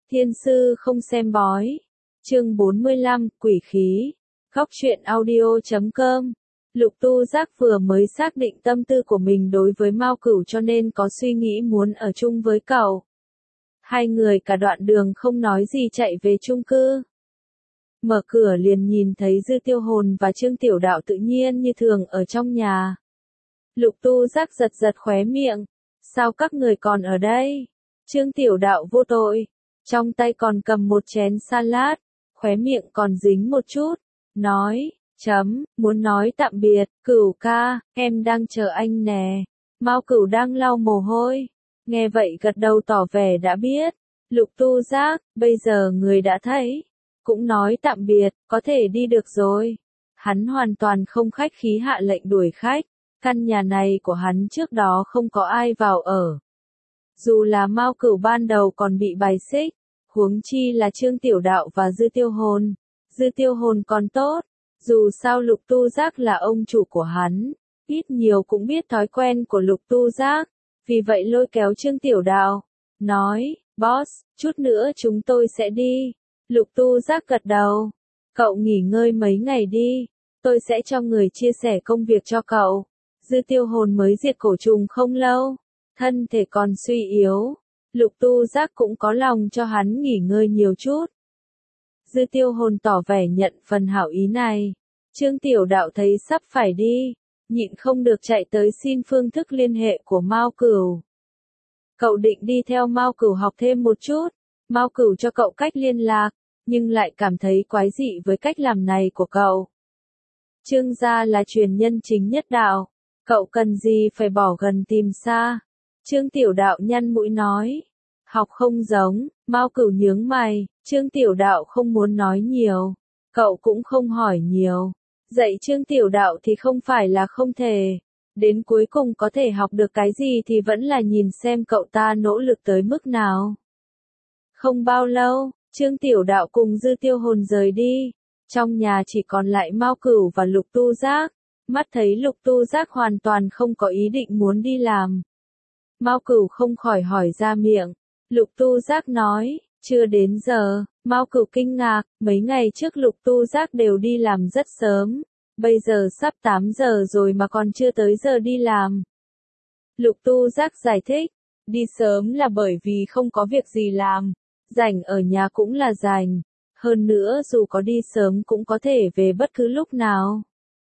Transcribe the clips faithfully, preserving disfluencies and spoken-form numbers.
Thiên sư không xem bói. Chương bốn mươi lăm, quỷ khí. Góc truyện audio chấm com. Lục Tu Giác vừa mới xác định tâm tư của mình đối với Mao Cửu cho nên có suy nghĩ muốn ở chung với cậu. Hai người cả đoạn đường không nói gì chạy về chung cư. Mở cửa liền nhìn thấy Dư Tiêu Hồn và Trương Tiểu Đạo tự nhiên như thường ở trong nhà. Lục Tu Giác giật giật khóe miệng. Sao các người còn ở đây? Trương Tiểu Đạo vô tội. Trong tay còn cầm một chén salad, khóe miệng còn dính một chút. Nói, chấm, muốn nói tạm biệt, Cửu ca, em đang chờ anh nè. Mao Cửu đang lau mồ hôi. Nghe vậy gật đầu tỏ vẻ đã biết. Lục Tu Giác, bây giờ người đã thấy. Cũng nói tạm biệt, có thể đi được rồi. Hắn hoàn toàn không khách khí hạ lệnh đuổi khách. Căn nhà này của hắn trước đó không có ai vào ở. Dù là Mao Cửu ban đầu còn bị bài xích, huống chi là Trương Tiểu Đạo và Dư Tiêu Hồn. Dư Tiêu Hồn còn tốt, dù sao Lục Tu Giác là ông chủ của hắn, ít nhiều cũng biết thói quen của Lục Tu Giác, vì vậy lôi kéo Trương Tiểu Đạo, nói, boss, chút nữa chúng tôi sẽ đi. Lục Tu Giác gật đầu, cậu nghỉ ngơi mấy ngày đi, tôi sẽ cho người chia sẻ công việc cho cậu. Dư Tiêu Hồn mới diệt cổ trùng không lâu, thân thể còn suy yếu, Lục Tu Giác cũng có lòng cho hắn nghỉ ngơi nhiều chút. Dư Tiêu Hồn tỏ vẻ nhận phần hảo ý này. Trương Tiểu Đạo thấy sắp phải đi, nhịn không được chạy tới xin phương thức liên hệ của Mao Cửu. Cậu định đi theo Mao Cửu học thêm một chút, Mao Cửu cho cậu cách liên lạc, nhưng lại cảm thấy quái dị với cách làm này của cậu. Trương gia là truyền nhân chính nhất đạo, cậu cần gì phải bỏ gần tìm xa. Trương Tiểu Đạo nhăn mũi nói, học không giống. Mao Cửu nhướng mày, Trương Tiểu Đạo không muốn nói nhiều, cậu cũng không hỏi nhiều. Dạy Trương Tiểu Đạo thì không phải là không thể, đến cuối cùng có thể học được cái gì thì vẫn là nhìn xem cậu ta nỗ lực tới mức nào. Không bao lâu, Trương Tiểu Đạo cùng Dư Tiêu Hồn rời đi, trong nhà chỉ còn lại Mao Cửu và Lục Tu Giác. Mắt thấy Lục Tu Giác hoàn toàn không có ý định muốn đi làm. Mao Cửu không khỏi hỏi ra miệng. Lục Tu Giác nói, chưa đến giờ. Mao Cửu kinh ngạc, mấy ngày trước Lục Tu Giác đều đi làm rất sớm, bây giờ sắp tám giờ rồi mà còn chưa tới giờ đi làm. Lục Tu Giác giải thích, đi sớm là bởi vì không có việc gì làm, rảnh ở nhà cũng là rảnh, hơn nữa dù có đi sớm cũng có thể về bất cứ lúc nào.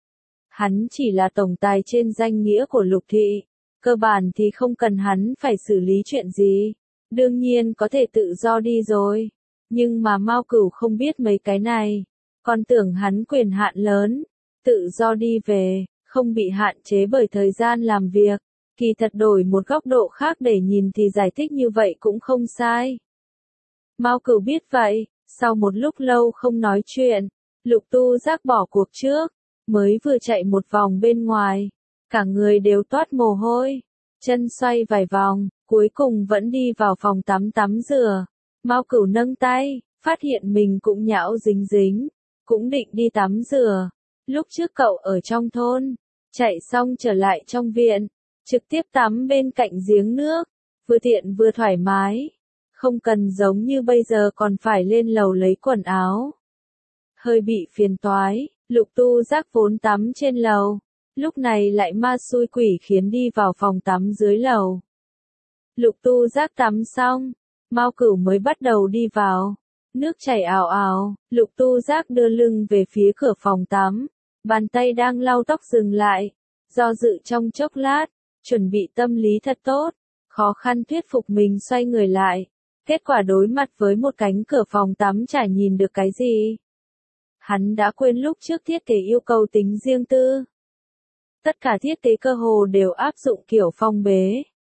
Hắn chỉ là tổng tài trên danh nghĩa của Lục thị, cơ bản thì không cần hắn phải xử lý chuyện gì. Đương nhiên có thể tự do đi rồi, nhưng mà Mao Cửu không biết mấy cái này, còn tưởng hắn quyền hạn lớn, tự do đi về, không bị hạn chế bởi thời gian làm việc. Kỳ thật đổi một góc độ khác để nhìn thì giải thích như vậy cũng không sai. Mao Cửu biết vậy, sau một lúc lâu không nói chuyện, Lục Tu Giác bỏ cuộc trước, mới vừa chạy một vòng bên ngoài, cả người đều toát mồ hôi, chân xoay vài vòng. Cuối cùng vẫn đi vào phòng tắm tắm rửa. Mao Cửu nâng tay, phát hiện mình cũng nhão dính dính, cũng định đi tắm rửa. Lúc trước cậu ở trong thôn, chạy xong trở lại trong viện, trực tiếp tắm bên cạnh giếng nước, vừa tiện vừa thoải mái, không cần giống như bây giờ còn phải lên lầu lấy quần áo. Hơi bị phiền toái, Lục Tu Giác vốn tắm trên lầu, lúc này lại ma xui quỷ khiến đi vào phòng tắm dưới lầu. Lục Tu Giác tắm xong, Mao Cửu mới bắt đầu đi vào. Nước chảy ào ào, Lục Tu Giác đưa lưng về phía cửa phòng tắm, bàn tay đang lau tóc dừng lại, do dự trong chốc lát, chuẩn bị tâm lý thật tốt, khó khăn thuyết phục mình xoay người lại. Kết quả đối mặt với một cánh cửa phòng tắm chả nhìn được cái gì. Hắn đã quên lúc trước thiết kế yêu cầu tính riêng tư. Tất cả thiết kế cơ hồ đều áp dụng kiểu phong bế.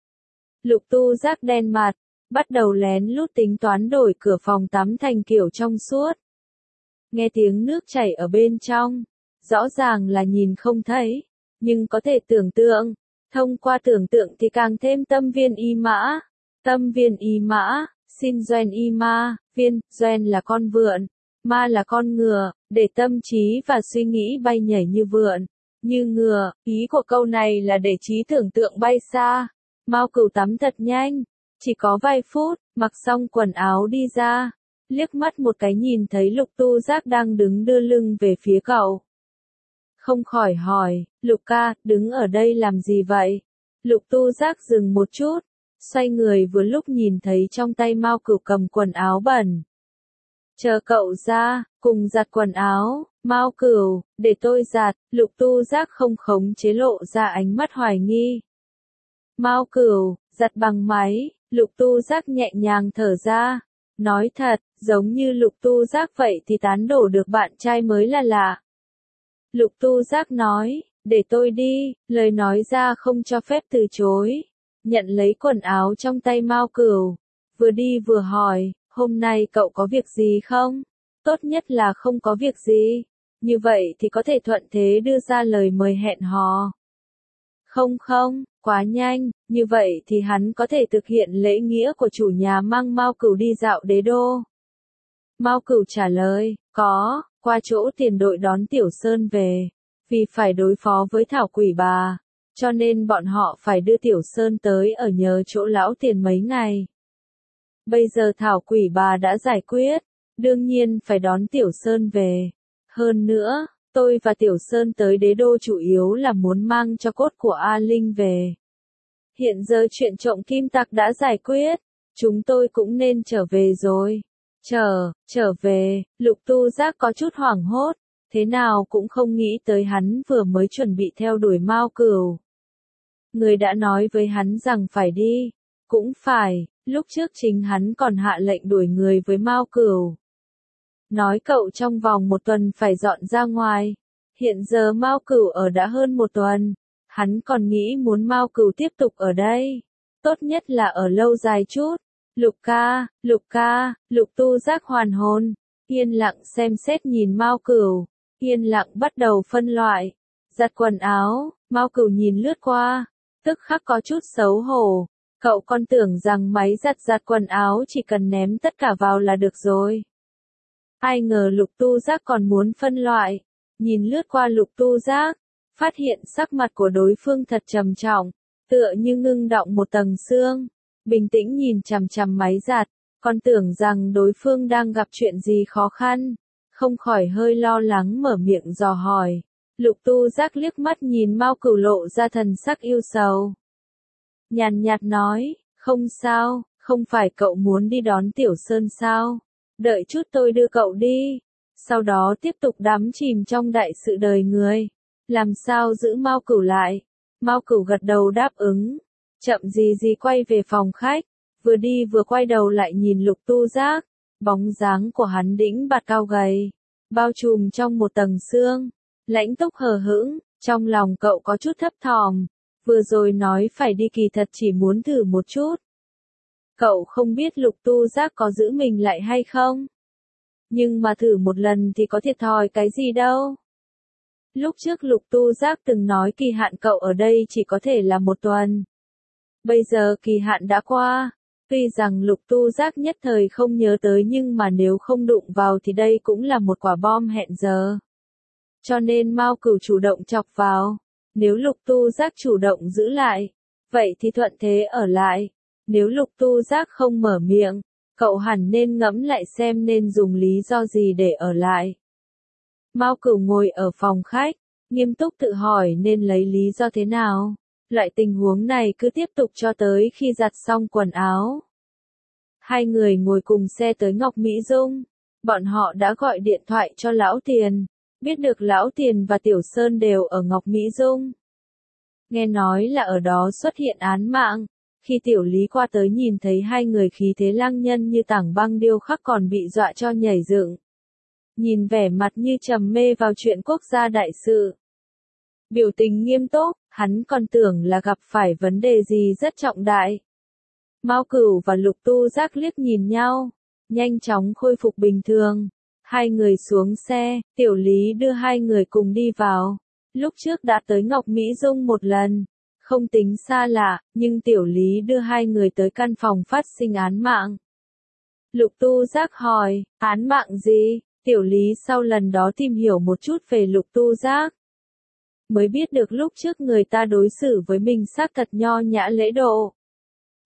Lục Tu Giác đen mặt, bắt đầu lén lút tính toán đổi cửa phòng tắm thành kiểu trong suốt. Nghe tiếng nước chảy ở bên trong, rõ ràng là nhìn không thấy, nhưng có thể tưởng tượng, thông qua tưởng tượng thì càng thêm tâm viên y mã. Tâm viên y mã, xin doanh y ma, viên, doanh là con vượn, ma là con ngựa, để tâm trí và suy nghĩ bay nhảy như vượn, như ngựa, ý của câu này là để trí tưởng tượng bay xa. Mao Cửu tắm thật nhanh, Chỉ có vài phút, mặc xong quần áo đi ra, liếc mắt một cái nhìn thấy Lục Tu Giác đang đứng đưa lưng về phía cậu. Không khỏi hỏi, Lục ca, đứng ở đây làm gì vậy? Lục Tu Giác dừng một chút, xoay người vừa lúc nhìn thấy trong tay Mao Cửu cầm quần áo bẩn. Chờ cậu ra, cùng giặt quần áo, Mao Cửu, để tôi giặt, Lục Tu Giác không khống chế lộ ra ánh mắt hoài nghi. Mao Cửu, giặt bằng máy, Lục Tu Giác nhẹ nhàng thở ra, nói thật, giống như Lục Tu Giác vậy thì tán đổ được bạn trai mới là lạ. Lục Tu Giác nói, để tôi đi, lời nói ra không cho phép từ chối. Nhận lấy quần áo trong tay Mao Cửu, vừa đi vừa hỏi, hôm nay cậu có việc gì không? Tốt nhất là không có việc gì, như vậy thì có thể thuận thế đưa ra lời mời hẹn hò. Không không, quá nhanh, như vậy thì hắn có thể thực hiện lễ nghĩa của chủ nhà mang Mao Cửu đi dạo đế đô. Mao Cửu trả lời, có, qua chỗ tiền đội đón Tiểu Sơn về, vì phải đối phó với Thảo Quỷ Bà, cho nên bọn họ phải đưa Tiểu Sơn tới ở nhờ chỗ lão tiền mấy ngày. Bây giờ Thảo Quỷ Bà đã giải quyết, đương nhiên phải đón Tiểu Sơn về. Hơn nữa, tôi và Tiểu Sơn tới đế đô chủ yếu là muốn mang cho cốt của A Linh về. Hiện giờ chuyện trộm kim tặc đã giải quyết, chúng tôi cũng nên trở về rồi. Trở, trở về, Lục Tu Giác có chút hoảng hốt, thế nào cũng không nghĩ tới hắn vừa mới chuẩn bị theo đuổi Mao Cửu. Người đã nói với hắn rằng phải đi, cũng phải, lúc trước chính hắn còn hạ lệnh đuổi người với Mao Cửu. Nói cậu trong vòng một tuần phải dọn ra ngoài, hiện giờ Mao Cửu ở đã hơn một tuần, hắn còn nghĩ muốn Mao Cửu tiếp tục ở đây, tốt nhất là ở lâu dài chút. Lục ca, Lục ca, Lục Tu Giác hoàn hồn, yên lặng xem xét nhìn Mao Cửu, yên lặng bắt đầu phân loại, giặt quần áo, Mao Cửu nhìn lướt qua, tức khắc có chút xấu hổ, cậu còn tưởng rằng máy giặt giặt quần áo chỉ cần ném tất cả vào là được rồi. Ai ngờ Lục Tu Giác còn muốn phân loại, nhìn lướt qua Lục Tu Giác, phát hiện sắc mặt của đối phương thật trầm trọng, tựa như ngưng đọng một tầng xương. Bình tĩnh nhìn chằm chằm máy giặt, còn tưởng rằng đối phương đang gặp chuyện gì khó khăn, không khỏi hơi lo lắng mở miệng dò hỏi. Lục Tu Giác liếc mắt nhìn Mao Cửu lộ ra thần sắc yêu sầu. Nhàn nhạt nói, không sao, không phải cậu muốn đi đón Tiểu Sơn sao? Đợi chút tôi đưa cậu đi, sau đó tiếp tục đắm chìm trong đại sự đời người. Làm sao giữ Mao Cửu lại? Mao Cửu gật đầu đáp ứng. Chậm gì gì quay về phòng khách, vừa đi vừa quay đầu lại nhìn Lục Tu Giác, bóng dáng của hắn đĩnh bạt cao gầy, bao trùm trong một tầng sương, lãnh túc hờ hững, trong lòng cậu có chút thấp thỏm, vừa rồi nói phải đi kỳ thật chỉ muốn thử một chút. Cậu không biết Lục Tu Giác có giữ mình lại hay không? Nhưng mà thử một lần thì có thiệt thòi cái gì đâu. Lúc trước Lục Tu Giác từng nói kỳ hạn cậu ở đây chỉ có thể là một tuần. Bây giờ kỳ hạn đã qua, tuy rằng Lục Tu Giác nhất thời không nhớ tới nhưng mà nếu không đụng vào thì đây cũng là một quả bom hẹn giờ. Cho nên Mao Cửu chủ động chọc vào, nếu Lục Tu Giác chủ động giữ lại, vậy thì thuận thế ở lại, nếu Lục Tu Giác không mở miệng, cậu hẳn nên ngẫm lại xem nên dùng lý do gì để ở lại. Mao Cửu ngồi ở phòng khách, nghiêm túc tự hỏi nên lấy lý do thế nào. Loại tình huống này cứ tiếp tục cho tới khi giặt xong quần áo. Hai người ngồi cùng xe tới Ngọc Mỹ Dung. Bọn họ đã gọi điện thoại cho Lão Tiền, biết được Lão Tiền và Tiểu Sơn đều ở Ngọc Mỹ Dung. Nghe nói là ở đó xuất hiện án mạng, khi Tiểu Lý qua tới nhìn thấy hai người khí thế lang nhân như tảng băng điêu khắc còn bị dọa cho nhảy dựng. Nhìn vẻ mặt như trầm mê vào chuyện quốc gia đại sự. Biểu tình nghiêm túc, hắn còn tưởng là gặp phải vấn đề gì rất trọng đại. Mao Cửu và Lục Tu Giác liếc nhìn nhau, nhanh chóng khôi phục bình thường. Hai người xuống xe, Tiểu Lý đưa hai người cùng đi vào. Lúc trước đã tới Ngọc Mỹ Dung một lần, không tính xa lạ, nhưng Tiểu Lý đưa hai người tới căn phòng phát sinh án mạng. Lục Tu Giác hỏi, án mạng gì? Tiểu Lý sau lần đó tìm hiểu một chút về Lục Tu Giác, mới biết được lúc trước người ta đối xử với mình xác thật nho nhã lễ độ.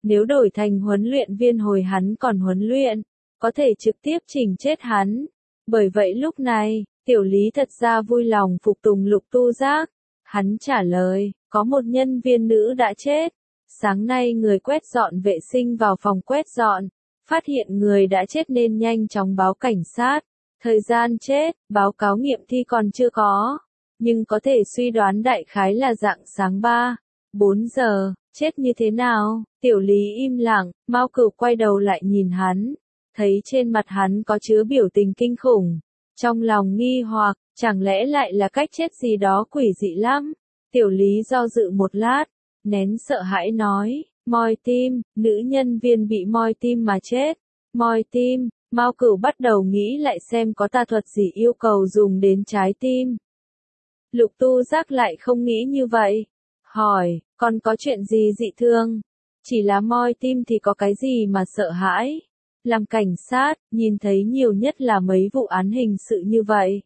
Nếu đổi thành huấn luyện viên hồi hắn còn huấn luyện, có thể trực tiếp chỉnh chết hắn. Bởi vậy lúc này, Tiểu Lý thật ra vui lòng phục tùng Lục Tu Giác. Hắn trả lời, có một nhân viên nữ đã chết. Sáng nay người quét dọn vệ sinh vào phòng quét dọn, phát hiện người đã chết nên nhanh chóng báo cảnh sát. Thời gian chết, báo cáo nghiệm thi còn chưa có, nhưng có thể suy đoán đại khái là rạng sáng ba, bốn giờ, chết như thế nào? Tiểu Lý im lặng, Mao Cửu quay đầu lại nhìn hắn, thấy trên mặt hắn có chứa biểu tình kinh khủng. Trong lòng nghi hoặc, chẳng lẽ lại là cách chết gì đó quỷ dị lắm? Tiểu Lý do dự một lát, nén sợ hãi nói, moi tim, nữ nhân viên bị moi tim mà chết. Moi tim, Mao Cửu bắt đầu nghĩ lại xem có tà thuật gì yêu cầu dùng đến trái tim. Lục Tu Giác lại không nghĩ như vậy. Hỏi, còn có chuyện gì dị thương? Chỉ là moi tim thì có cái gì mà sợ hãi? Làm cảnh sát, nhìn thấy nhiều nhất là mấy vụ án hình sự như vậy.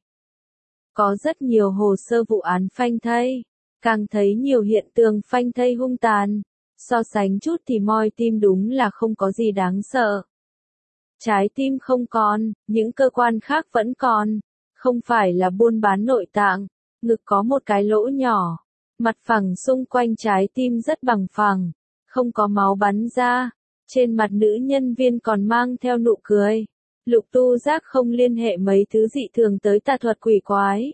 Có rất nhiều hồ sơ vụ án phanh thây, càng thấy nhiều hiện tượng phanh thây hung tàn. So sánh chút thì moi tim đúng là không có gì đáng sợ. Trái tim không còn, những cơ quan khác vẫn còn. Không phải là buôn bán nội tạng. Ngực có một cái lỗ nhỏ. Mặt phẳng xung quanh trái tim rất bằng phẳng. Không có máu bắn ra. Trên mặt nữ nhân viên còn mang theo nụ cười. Lục Tu Giác không liên hệ mấy thứ dị thường tới tà thuật quỷ quái,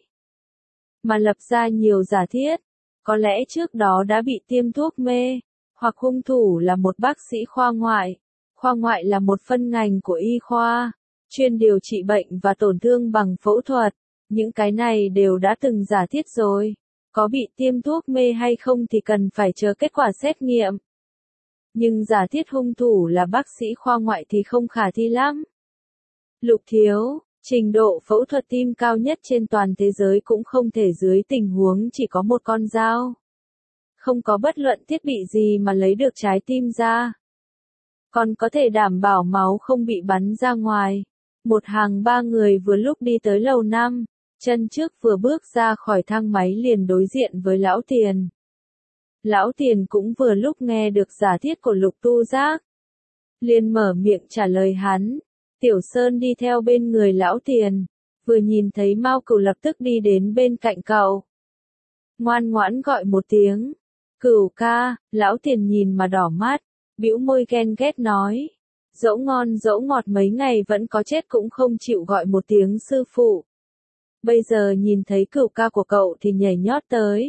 mà lập ra nhiều giả thiết. Có lẽ trước đó đã bị tiêm thuốc mê, hoặc hung thủ là một bác sĩ khoa ngoại. Khoa ngoại là một phân ngành của y khoa, chuyên điều trị bệnh và tổn thương bằng phẫu thuật. Những cái này đều đã từng giả thiết rồi. Có bị tiêm thuốc mê hay không thì cần phải chờ kết quả xét nghiệm. Nhưng giả thiết hung thủ là bác sĩ khoa ngoại thì không khả thi lắm. Lục Thiếu, trình độ phẫu thuật tim cao nhất trên toàn thế giới cũng không thể dưới tình huống chỉ có một con dao. Không có bất luận thiết bị gì mà lấy được trái tim ra. Còn có thể đảm bảo máu không bị bắn ra ngoài. Một hàng ba người vừa lúc đi tới lầu năm, chân trước vừa bước ra khỏi thang máy liền đối diện với Lão Tiền. Lão Tiền cũng vừa lúc nghe được giả thiết của Lục Tu Giác, liền mở miệng trả lời hắn. Tiểu Sơn đi theo bên người Lão Tiền, vừa nhìn thấy Mao Cửu lập tức đi đến bên cạnh cậu. Ngoan ngoãn gọi một tiếng, Cửu ca. Lão Tiền nhìn mà đỏ mắt, bĩu môi ghen ghét nói, dẫu ngon dẫu ngọt mấy ngày vẫn có chết cũng không chịu gọi một tiếng sư phụ. Bây giờ nhìn thấy Cửu ca của cậu thì nhảy nhót tới.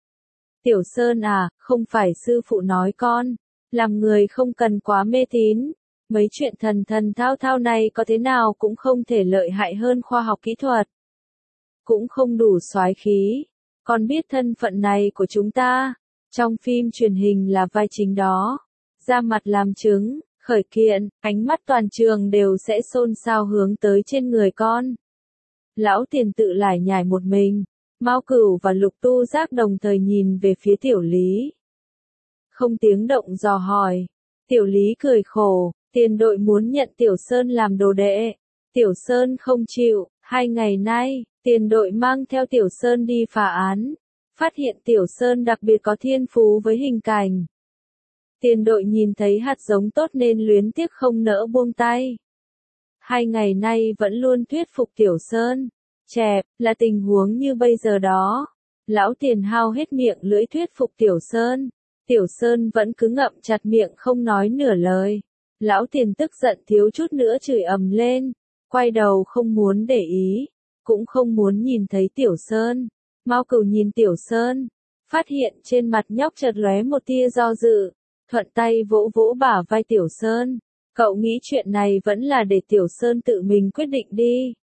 Tiểu Sơn à, không phải sư phụ nói con, làm người không cần quá mê tín. Mấy chuyện thần thần thao thao này có thế nào cũng không thể lợi hại hơn khoa học kỹ thuật. Cũng không đủ soái khí. Con biết thân phận này của chúng ta, trong phim truyền hình là vai chính đó. Ra mặt làm chứng, khởi kiện, ánh mắt toàn trường đều sẽ xôn xao hướng tới trên người con. Lão Tiền tự lải nhải một mình. Mao Cửu và Lục Tu Giác đồng thời nhìn về phía Tiểu Lý. Không tiếng động dò hỏi. Tiểu Lý cười khổ, Tiền đội muốn nhận Tiểu Sơn làm đồ đệ. Tiểu Sơn không chịu, hai ngày nay, Tiền đội mang theo Tiểu Sơn đi phá án. Phát hiện Tiểu Sơn đặc biệt có thiên phú với hình cảnh. Tiền đội nhìn thấy hạt giống tốt nên luyến tiếc không nỡ buông tay. Hai ngày nay vẫn luôn thuyết phục Tiểu Sơn. Chẹp, là tình huống như bây giờ đó. Lão Tiền hao hết miệng lưỡi thuyết phục Tiểu Sơn. Tiểu Sơn vẫn cứ ngậm chặt miệng không nói nửa lời. Lão Tiền tức giận thiếu chút nữa chửi ầm lên. Quay đầu không muốn để ý. Cũng không muốn nhìn thấy Tiểu Sơn. Mao Cửu nhìn Tiểu Sơn. Phát hiện trên mặt nhóc chợt lóe một tia do dự. Thuận tay vỗ vỗ bả vai Tiểu Sơn. Cậu nghĩ chuyện này vẫn là để Tiểu Sơn tự mình quyết định đi.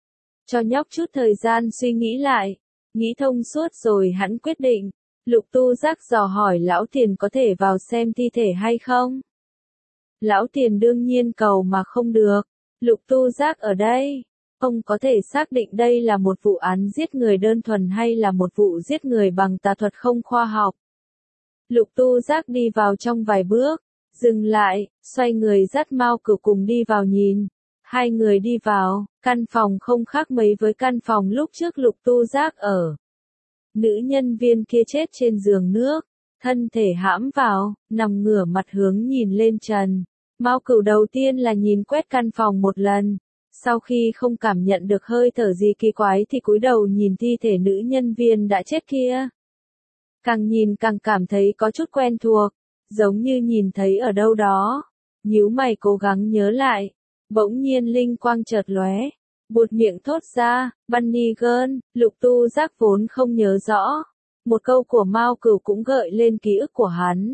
Cho nhóc chút thời gian suy nghĩ lại. Nghĩ thông suốt rồi hắn quyết định. Lục Tu Giác dò hỏi Lão Tiền có thể vào xem thi thể hay không. Lão Tiền đương nhiên cầu mà không được. Lục Tu Giác ở đây. Ông có thể xác định đây là một vụ án giết người đơn thuần hay là một vụ giết người bằng tà thuật không khoa học. Lục Tu Giác đi vào trong vài bước. Dừng lại, xoay người dắt Mao Cửu cùng đi vào nhìn. Hai người đi vào, căn phòng không khác mấy với căn phòng lúc trước Lục Tu Giác ở. Nữ nhân viên kia chết trên giường nước, thân thể hãm vào, nằm ngửa mặt hướng nhìn lên trần. Mao Cửu đầu tiên là nhìn quét căn phòng một lần, sau khi không cảm nhận được hơi thở gì kỳ quái thì cúi đầu nhìn thi thể nữ nhân viên đã chết kia. Càng nhìn càng cảm thấy có chút quen thuộc, giống như nhìn thấy ở đâu đó. Nhíu mày cố gắng nhớ lại, bỗng nhiên linh quang chợt lóe, buột miệng thốt ra, Bunny Girl. Lục Tu Giác vốn không nhớ rõ, một câu của Mao Cửu cũng gợi lên ký ức của hắn.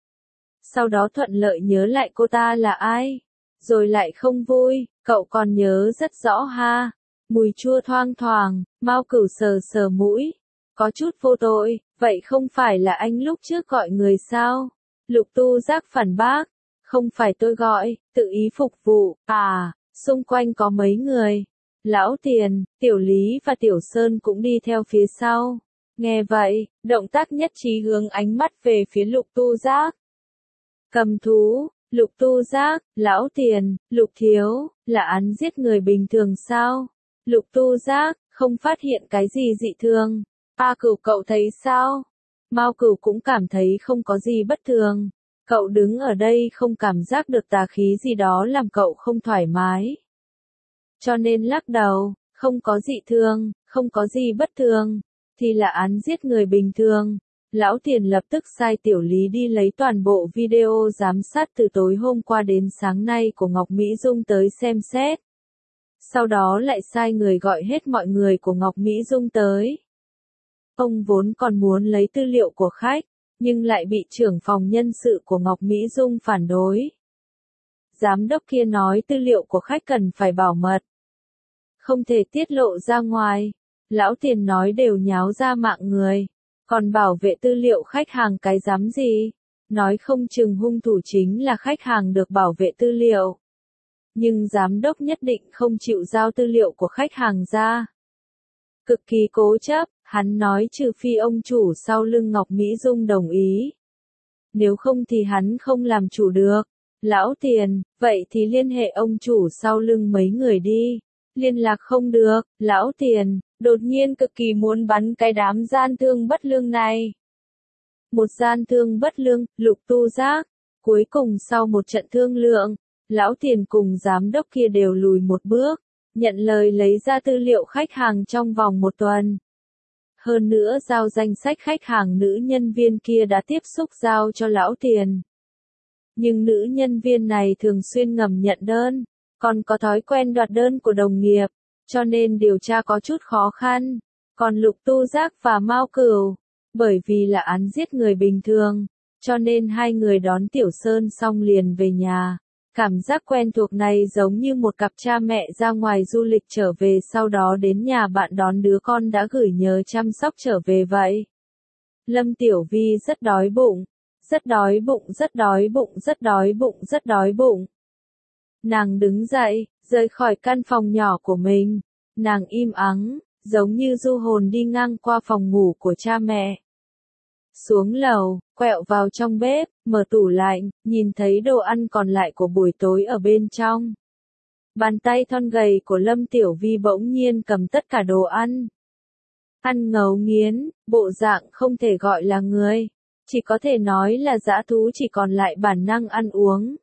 Sau đó thuận lợi nhớ lại cô ta là ai, rồi lại không vui, cậu còn nhớ rất rõ ha. Mùi chua thoang thoảng, Mao Cửu sờ sờ mũi, có chút vô tội, vậy không phải là anh lúc trước gọi người sao? Lục Tu Giác phản bác, không phải tôi gọi, tự ý phục vụ. À, xung quanh có mấy người, Lão Tiền, Tiểu Lý và Tiểu Sơn cũng đi theo phía sau. Nghe vậy, động tác nhất trí hướng ánh mắt về phía Lục Tu Giác. Cầm thú, Lục Tu Giác, Lão Tiền, Lục Thiếu, là án giết người bình thường sao? Lục Tu Giác, không phát hiện cái gì dị thường. A Cửu cậu thấy sao? Mao Cửu cũng cảm thấy không có gì bất thường. Cậu đứng ở đây không cảm giác được tà khí gì đó làm cậu không thoải mái. Cho nên lắc đầu, không có dị thường, không có gì bất thường, thì là án giết người bình thường. Lão Tiền lập tức sai Tiểu Lý đi lấy toàn bộ video giám sát từ tối hôm qua đến sáng nay của Ngọc Mỹ Dung tới xem xét. Sau đó lại sai người gọi hết mọi người của Ngọc Mỹ Dung tới. Ông vốn còn muốn lấy tư liệu của khách, nhưng lại bị trưởng phòng nhân sự của Ngọc Mỹ Dung phản đối. Giám đốc kia nói tư liệu của khách cần phải bảo mật, không thể tiết lộ ra ngoài. Lão Tiền nói đều nháo ra mạng người, còn bảo vệ tư liệu khách hàng cái dám gì, nói không chừng hung thủ chính là khách hàng được bảo vệ tư liệu. Nhưng giám đốc nhất định không chịu giao tư liệu của khách hàng ra. Cực kỳ cố chấp, hắn nói trừ phi ông chủ sau lưng Ngọc Mỹ Dung đồng ý. Nếu không thì hắn không làm chủ được. Lão Tiền, vậy thì liên hệ ông chủ sau lưng mấy người đi. Liên lạc không được, Lão Tiền, đột nhiên cực kỳ muốn bắn cái đám gian thương bất lương này. Một gian thương bất lương, Lục Tu Giác. Cuối cùng sau một trận thương lượng, Lão Tiền cùng giám đốc kia đều lùi một bước, nhận lời lấy ra tư liệu khách hàng trong vòng một tuần. Hơn nữa giao danh sách khách hàng nữ nhân viên kia đã tiếp xúc giao cho Lão Tiền. Nhưng nữ nhân viên này thường xuyên ngầm nhận đơn, còn có thói quen đoạt đơn của đồng nghiệp, cho nên điều tra có chút khó khăn. Còn Lục Tu Giác và Mao Cửu, bởi vì là án giết người bình thường, cho nên hai người đón Tiểu Sơn xong liền về nhà. Cảm giác quen thuộc này giống như một cặp cha mẹ ra ngoài du lịch trở về sau đó đến nhà bạn đón đứa con đã gửi nhờ chăm sóc trở về vậy. Lâm Tiểu Vi rất đói bụng, rất đói bụng, rất đói bụng, rất đói bụng, rất đói bụng. Nàng đứng dậy, rời khỏi căn phòng nhỏ của mình. Nàng im ắng, giống như du hồn đi ngang qua phòng ngủ của cha mẹ. Xuống lầu, quẹo vào trong bếp, mở tủ lạnh, nhìn thấy đồ ăn còn lại của buổi tối ở bên trong. Bàn tay thon gầy của Lâm Tiểu Vi bỗng nhiên cầm tất cả đồ ăn. Ăn ngấu nghiến, bộ dạng không thể gọi là người, chỉ có thể nói là dã thú chỉ còn lại bản năng ăn uống.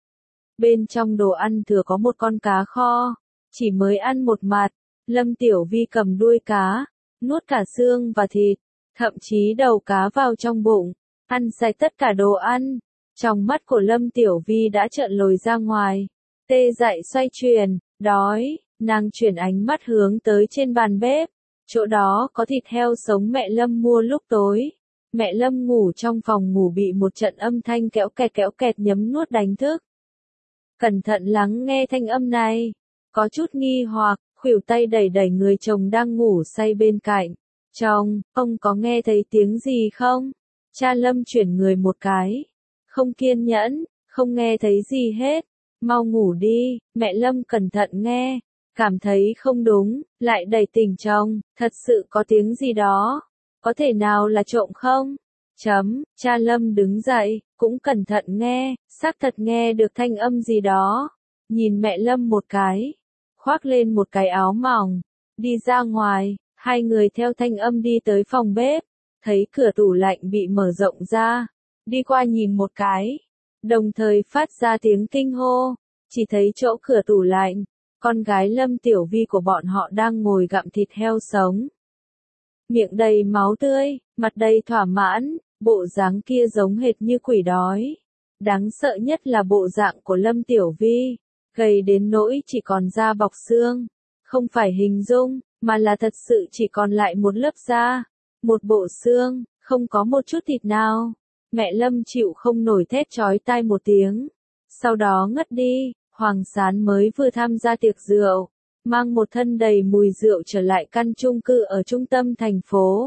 Bên trong đồ ăn thừa có một con cá kho, chỉ mới ăn một mặt, Lâm Tiểu Vi cầm đuôi cá, nuốt cả xương và thịt, thậm chí đầu cá vào trong bụng, ăn sạch tất cả đồ ăn. Trong mắt của Lâm Tiểu Vi đã trợn lồi ra ngoài, tê dại xoay chuyển, đói, nàng chuyển ánh mắt hướng tới trên bàn bếp, chỗ đó có thịt heo sống mẹ Lâm mua lúc tối. Mẹ Lâm ngủ trong phòng ngủ bị một trận âm thanh kéo kẹt kéo kẹt nhấm nuốt đánh thức. Cẩn thận lắng nghe thanh âm này, có chút nghi hoặc, khuỷu tay đẩy đẩy người chồng đang ngủ say bên cạnh. Chồng, ông có nghe thấy tiếng gì không? Cha Lâm chuyển người một cái. Không kiên nhẫn, không nghe thấy gì hết. Mau ngủ đi, mẹ Lâm cẩn thận nghe. Cảm thấy không đúng, lại đẩy tỉnh chồng, thật sự có tiếng gì đó. Có thể nào là trộm không? Chấm, cha Lâm đứng dậy, cũng cẩn thận nghe, xác thật nghe được thanh âm gì đó. Nhìn mẹ Lâm một cái, khoác lên một cái áo mỏng, đi ra ngoài, hai người theo thanh âm đi tới phòng bếp. thấy cửa tủ lạnh bị mở rộng ra, đi qua nhìn một cái, đồng thời phát ra tiếng kinh hô, chỉ thấy chỗ cửa tủ lạnh, con gái Lâm Tiểu Vi của bọn họ đang ngồi gặm thịt heo sống. Miệng đầy máu tươi, mặt đầy thỏa mãn, bộ dáng kia giống hệt như quỷ đói. Đáng sợ nhất là bộ dạng của Lâm Tiểu Vi, gầy đến nỗi chỉ còn da bọc xương, không phải hình dung, mà là thật sự chỉ còn lại một lớp da, một bộ xương, không có một chút thịt nào. Mẹ Lâm chịu không nổi thét chói tai một tiếng, sau đó ngất đi. Hoàng Sán mới vừa tham gia tiệc rượu, mang một thân đầy mùi rượu trở lại căn chung cư ở trung tâm thành phố.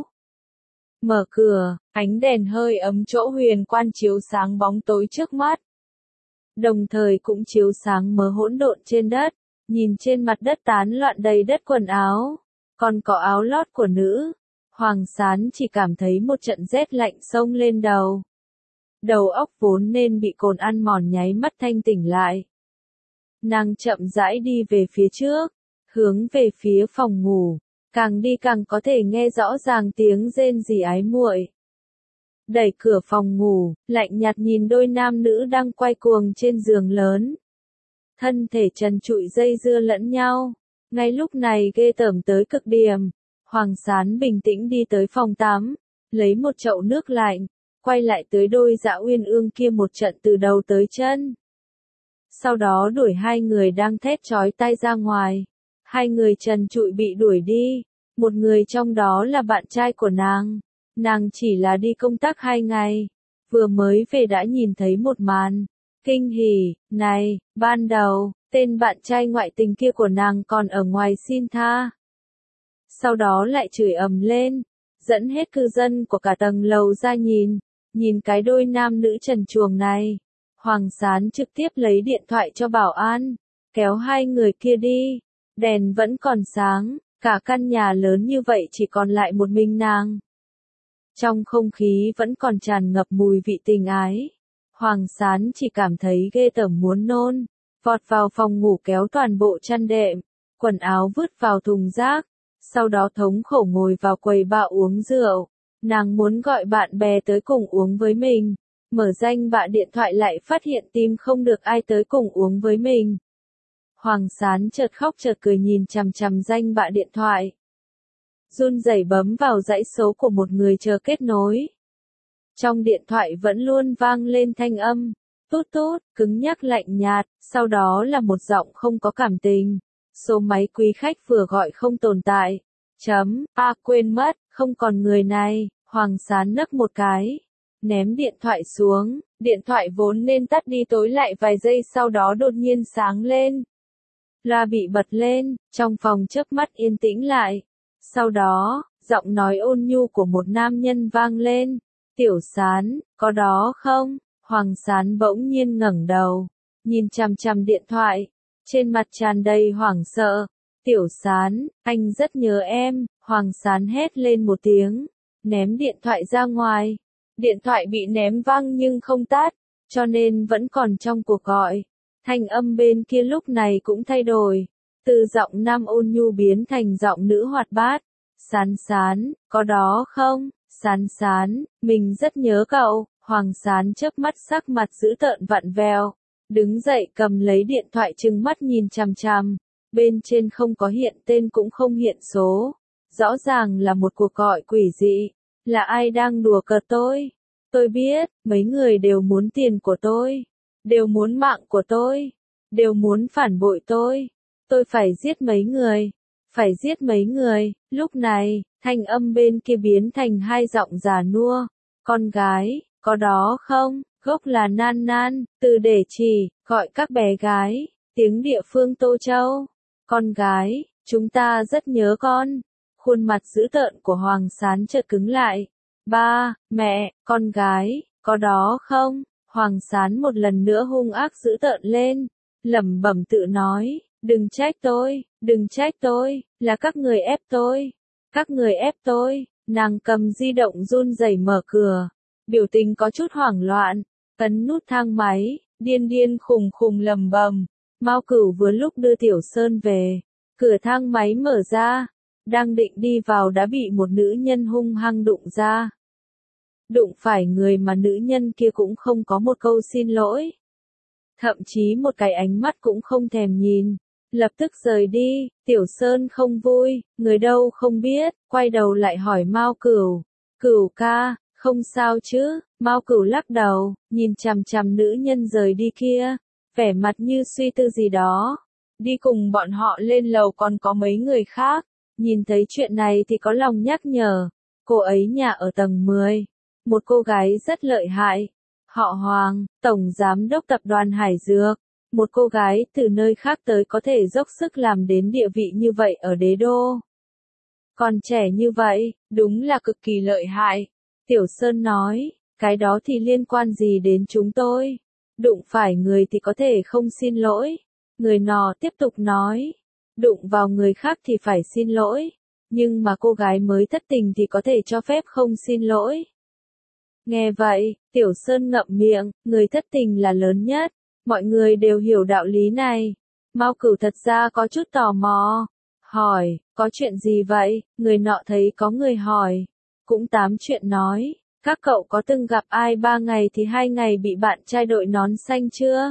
Mở cửa, ánh đèn hơi ấm chỗ huyền quan chiếu sáng bóng tối trước mắt. Đồng thời cũng chiếu sáng mớ hỗn độn trên đất, nhìn trên mặt đất tán loạn đầy đất quần áo, còn có áo lót của nữ. Hoàng Sán chỉ cảm thấy một trận rét lạnh xông lên đầu. Đầu óc vốn nên bị cồn ăn mòn nháy mắt thanh tỉnh lại. Nàng chậm rãi đi về phía trước, hướng về phía phòng ngủ, càng đi càng có thể nghe rõ ràng tiếng rên rỉ ái muội. Đẩy cửa phòng ngủ, lạnh nhạt nhìn đôi nam nữ đang quay cuồng trên giường lớn. Thân thể trần trụi dây dưa lẫn nhau, ngay lúc này ghê tởm tới cực điểm. Hoàng Sán bình tĩnh đi tới phòng tắm, lấy một chậu nước lạnh, quay lại tới đôi Dã Uyên Ương kia một trận từ đầu tới chân. Sau đó đuổi hai người đang thét chói tai ra ngoài. Hai người trần trụi bị đuổi đi, một người trong đó là bạn trai của nàng. Nàng chỉ là đi công tác hai ngày, vừa mới về đã nhìn thấy một màn kinh hỉ. Này, ban đầu, tên bạn trai ngoại tình kia của nàng còn ở ngoài xin tha. Sau đó lại chửi ầm lên, dẫn hết cư dân của cả tầng lầu ra nhìn, nhìn cái đôi nam nữ trần truồng này. Hoàng Sán trực tiếp lấy điện thoại cho bảo an, kéo hai người kia đi. Đèn vẫn còn sáng, cả căn nhà lớn như vậy chỉ còn lại một mình nàng. Trong không khí vẫn còn tràn ngập mùi vị tình ái. Hoàng Sán chỉ cảm thấy ghê tởm muốn nôn, vọt vào phòng ngủ kéo toàn bộ chăn đệm, quần áo vứt vào thùng rác, sau đó thống khổ ngồi vào quầy bar uống rượu. Nàng muốn gọi bạn bè tới cùng uống với mình. Mở danh bạ điện thoại lại phát hiện tìm không được ai tới cùng uống với mình. Hoàng Sán chợt khóc chợt cười nhìn chằm chằm danh bạ điện thoại. Run rẩy bấm vào dãy số của một người chờ kết nối. Trong điện thoại vẫn luôn vang lên thanh âm, tút tút, cứng nhắc lạnh nhạt, sau đó là một giọng không có cảm tình. Số máy quý khách vừa gọi không tồn tại. Chấm, a quên mất, không còn người này. Hoàng Sán nấc một cái, ném điện thoại xuống, điện thoại vốn nên tắt đi tối lại vài giây sau đó đột nhiên sáng lên. Loa bị bật lên, trong phòng chớp mắt yên tĩnh lại. Sau đó, giọng nói ôn nhu của một nam nhân vang lên. Tiểu Sán, có đó không? Hoàng Sán bỗng nhiên ngẩng đầu, nhìn chằm chằm điện thoại, trên mặt tràn đầy hoảng sợ. Tiểu Sán, anh rất nhớ em. Hoàng Sán hét lên một tiếng, ném điện thoại ra ngoài. Điện thoại bị ném văng nhưng không tắt, cho nên vẫn còn trong cuộc gọi. Thanh âm bên kia lúc này cũng thay đổi, từ giọng nam ôn nhu biến thành giọng nữ hoạt bát. Sán Sán, có đó không? Sán Sán, mình rất nhớ cậu. Hoàng Sán chớp mắt sắc mặt dữ tợn vặn vẹo, đứng dậy cầm lấy điện thoại trừng mắt nhìn chằm chằm. Bên trên không có hiện tên cũng không hiện số, rõ ràng là một cuộc gọi quỷ dị. Là ai đang đùa cợt tôi? Tôi biết, mấy người đều muốn tiền của tôi, đều muốn mạng của tôi, đều muốn phản bội tôi. Tôi phải giết mấy người, phải giết mấy người. Lúc này, thanh âm bên kia biến thành hai giọng già nua. Con gái, có đó không? Gốc là Nan Nan, từ để chỉ, gọi các bé gái, tiếng địa phương Tô Châu. Con gái, chúng ta rất nhớ con. Khuôn mặt dữ tợn của Hoàng Sán chợt cứng lại. Ba, mẹ, con gái, có đó không? Hoàng Sán một lần nữa hung ác dữ tợn lên, lẩm bẩm tự nói, đừng trách tôi, đừng trách tôi, là các người ép tôi, các người ép tôi. Nàng cầm di động run rẩy mở cửa, biểu tình có chút hoảng loạn, ấn nút thang máy, điên điên khùng khùng lầm bầm. Mao Cửu vừa lúc đưa Tiểu Sơn về, cửa thang máy mở ra, đang định đi vào đã bị một nữ nhân hung hăng đụng ra. Đụng phải người mà nữ nhân kia cũng không có một câu xin lỗi. Thậm chí một cái ánh mắt cũng không thèm nhìn. Lập tức rời đi, Tiểu Sơn không vui, người đâu không biết, quay đầu lại hỏi Mao Cửu. Cửu ca, không sao chứ, Mao Cửu lắc đầu, nhìn chằm chằm nữ nhân rời đi kia, vẻ mặt như suy tư gì đó. Đi cùng bọn họ lên lầu còn có mấy người khác, nhìn thấy chuyện này thì có lòng nhắc nhở. Cô ấy nhà ở tầng mười, một cô gái rất lợi hại. Họ Hoàng, Tổng Giám đốc Tập đoàn Hải Dược. Một cô gái từ nơi khác tới có thể dốc sức làm đến địa vị như vậy ở đế đô. Còn trẻ như vậy, đúng là cực kỳ lợi hại. Tiểu Sơn nói, cái đó thì liên quan gì đến chúng tôi? Đụng phải người thì có thể không xin lỗi. Người nọ tiếp tục nói, đụng vào người khác thì phải xin lỗi. Nhưng mà cô gái mới thất tình thì có thể cho phép không xin lỗi. Nghe vậy, Tiểu Sơn ngậm miệng, người thất tình là lớn nhất. Mọi người đều hiểu đạo lý này. Mao Cửu thật ra có chút tò mò. Hỏi, có chuyện gì vậy? Người nọ thấy có người hỏi. Cũng tám chuyện nói. Các cậu có từng gặp ai ba ngày thì hai ngày bị bạn trai đội nón xanh chưa?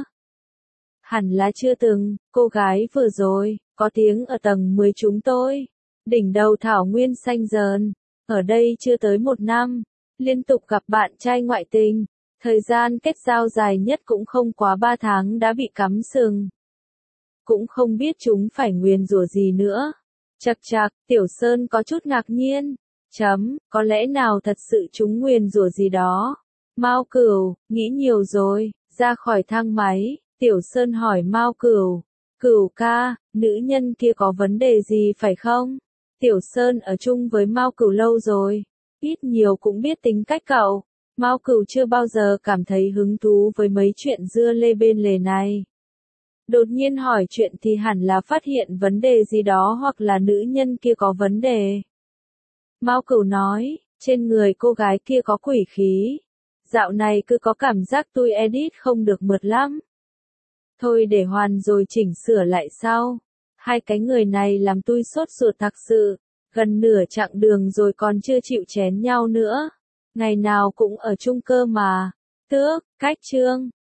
Hẳn là chưa từng, cô gái vừa rồi, có tiếng ở tầng mười chúng tôi. Đỉnh đầu thảo nguyên xanh dờn. Ở đây chưa tới một năm. Liên tục gặp bạn trai ngoại tình. Thời gian kết giao dài nhất cũng không quá ba tháng đã bị cắm sừng. Cũng không biết chúng phải nguyền rủa gì nữa. Chậc chạc, Tiểu Sơn có chút ngạc nhiên. Chấm, có lẽ nào thật sự chúng nguyền rủa gì đó. Mao Cửu, nghĩ nhiều rồi, ra khỏi thang máy, Tiểu Sơn hỏi Mao Cửu. Cửu ca, nữ nhân kia có vấn đề gì phải không? Tiểu Sơn ở chung với Mao Cửu lâu rồi. Ít nhiều cũng biết tính cách cậu. Mao Cửu chưa bao giờ cảm thấy hứng thú với mấy chuyện dưa lê bên lề này. Đột nhiên hỏi chuyện thì hẳn là phát hiện vấn đề gì đó hoặc là nữ nhân kia có vấn đề. Mao Cửu nói, trên người cô gái kia có quỷ khí. Dạo này cứ có cảm giác tôi edit không được mượt lắm. Thôi để hoàn rồi chỉnh sửa lại sau. Hai cái người này làm tôi sốt ruột thật sự. Gần nửa chặng đường rồi còn chưa chịu chén nhau nữa. Ngày nào cũng ở chung cơ mà. Tước, cách chương.